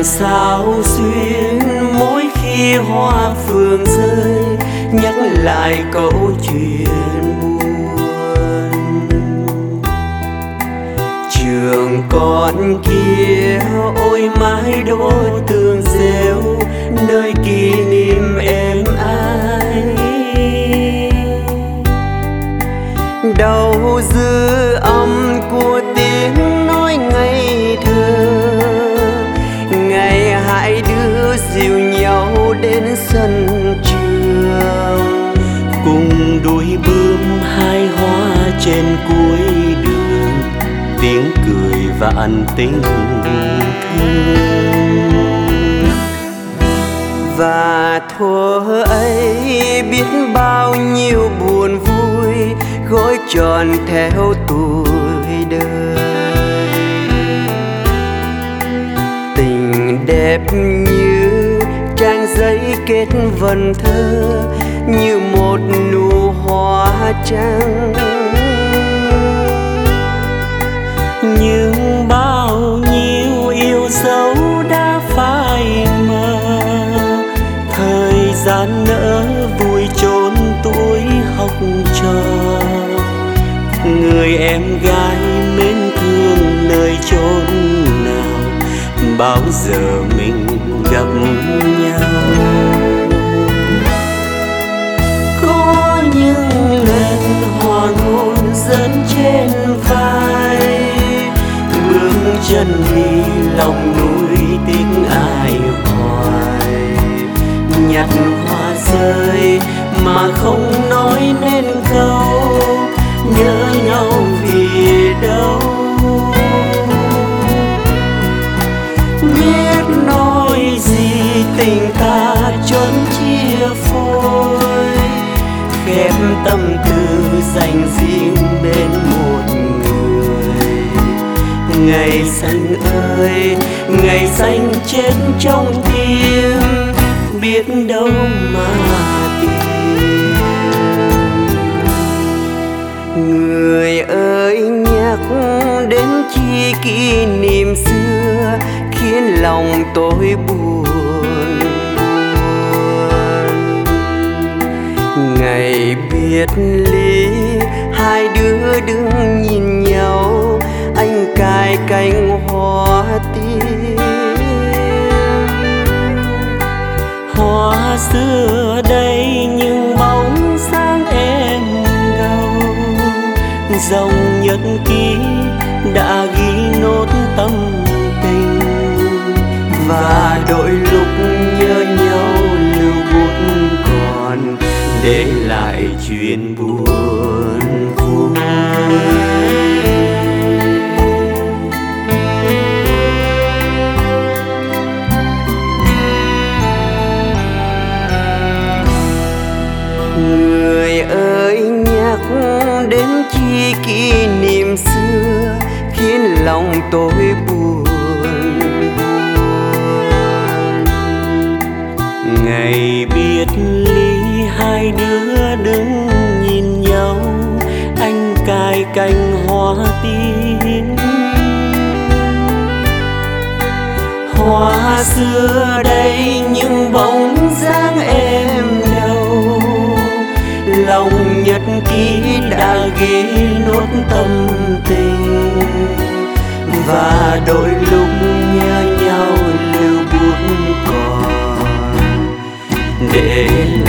sao xuyên mỗi khi hoa phượng rơi nhắc lại câu chuyện buồn. Trường con kia ôi mái đôi tường rêu nơi kỷ niệm êm ái, đâu dư âm của tiếng nói ngây thơ. Ngày hai đứa dìu nhau đến sân trường, cùng đuổi bướm hai hoa trên cuối đường, tiếng cười vạn tình thương. Và thuở ấy biết bao nhiêu buồn vui gói tròn theo tuổi đời. Tình đẹp như trang giấy kết vần thơ, như một nụ hoa trắng. Nhưng bao nhiêu yêu dấu đã phai mờ, thời gian nỡ vui chốn tuổi học trò. Người em gái mến thương nơi chốn nào, bao giờ mình gặp nhau. Có những lần hoàng hôn dẫn trên vai, bước chân đi lòng núi tiếng ai hoài. Nhặt hoa rơi mà không nói nên câu, nhớ nhau vì đâu. Biết nói gì tình ta chốn chia phôi, khép tâm tư dành riêng bên một người. Ngày xanh ơi, ngày xanh chết trong tim, biết đâu mà tìm. Người ơi nhắc đến chi kỷ niệm xưa khiến lòng tôi buồn. Ngày biệt ly hai đứa đứng nhìn nhau, anh cài cành hoa tím. Hoa xưa đây nhưng bóng sáng em đâu, dòng nhật ký đã ghi nốt tâm tình. Và đôi lúc nhớ nhau lưu bút còn để lại chuyện buồn vui. Người ơi nhắc đến chi kỷ niệm xưa khiến lòng tôi buồn. Ngày biệt ly hai đứa đứng nhìn nhau, anh cài cành hoa tím. Hoa xưa đây nhưng bóng dáng em đâu, lòng nhật ký đã ghi nốt tâm tình. Và đôi lúc nhớ nhau lưu bút còn để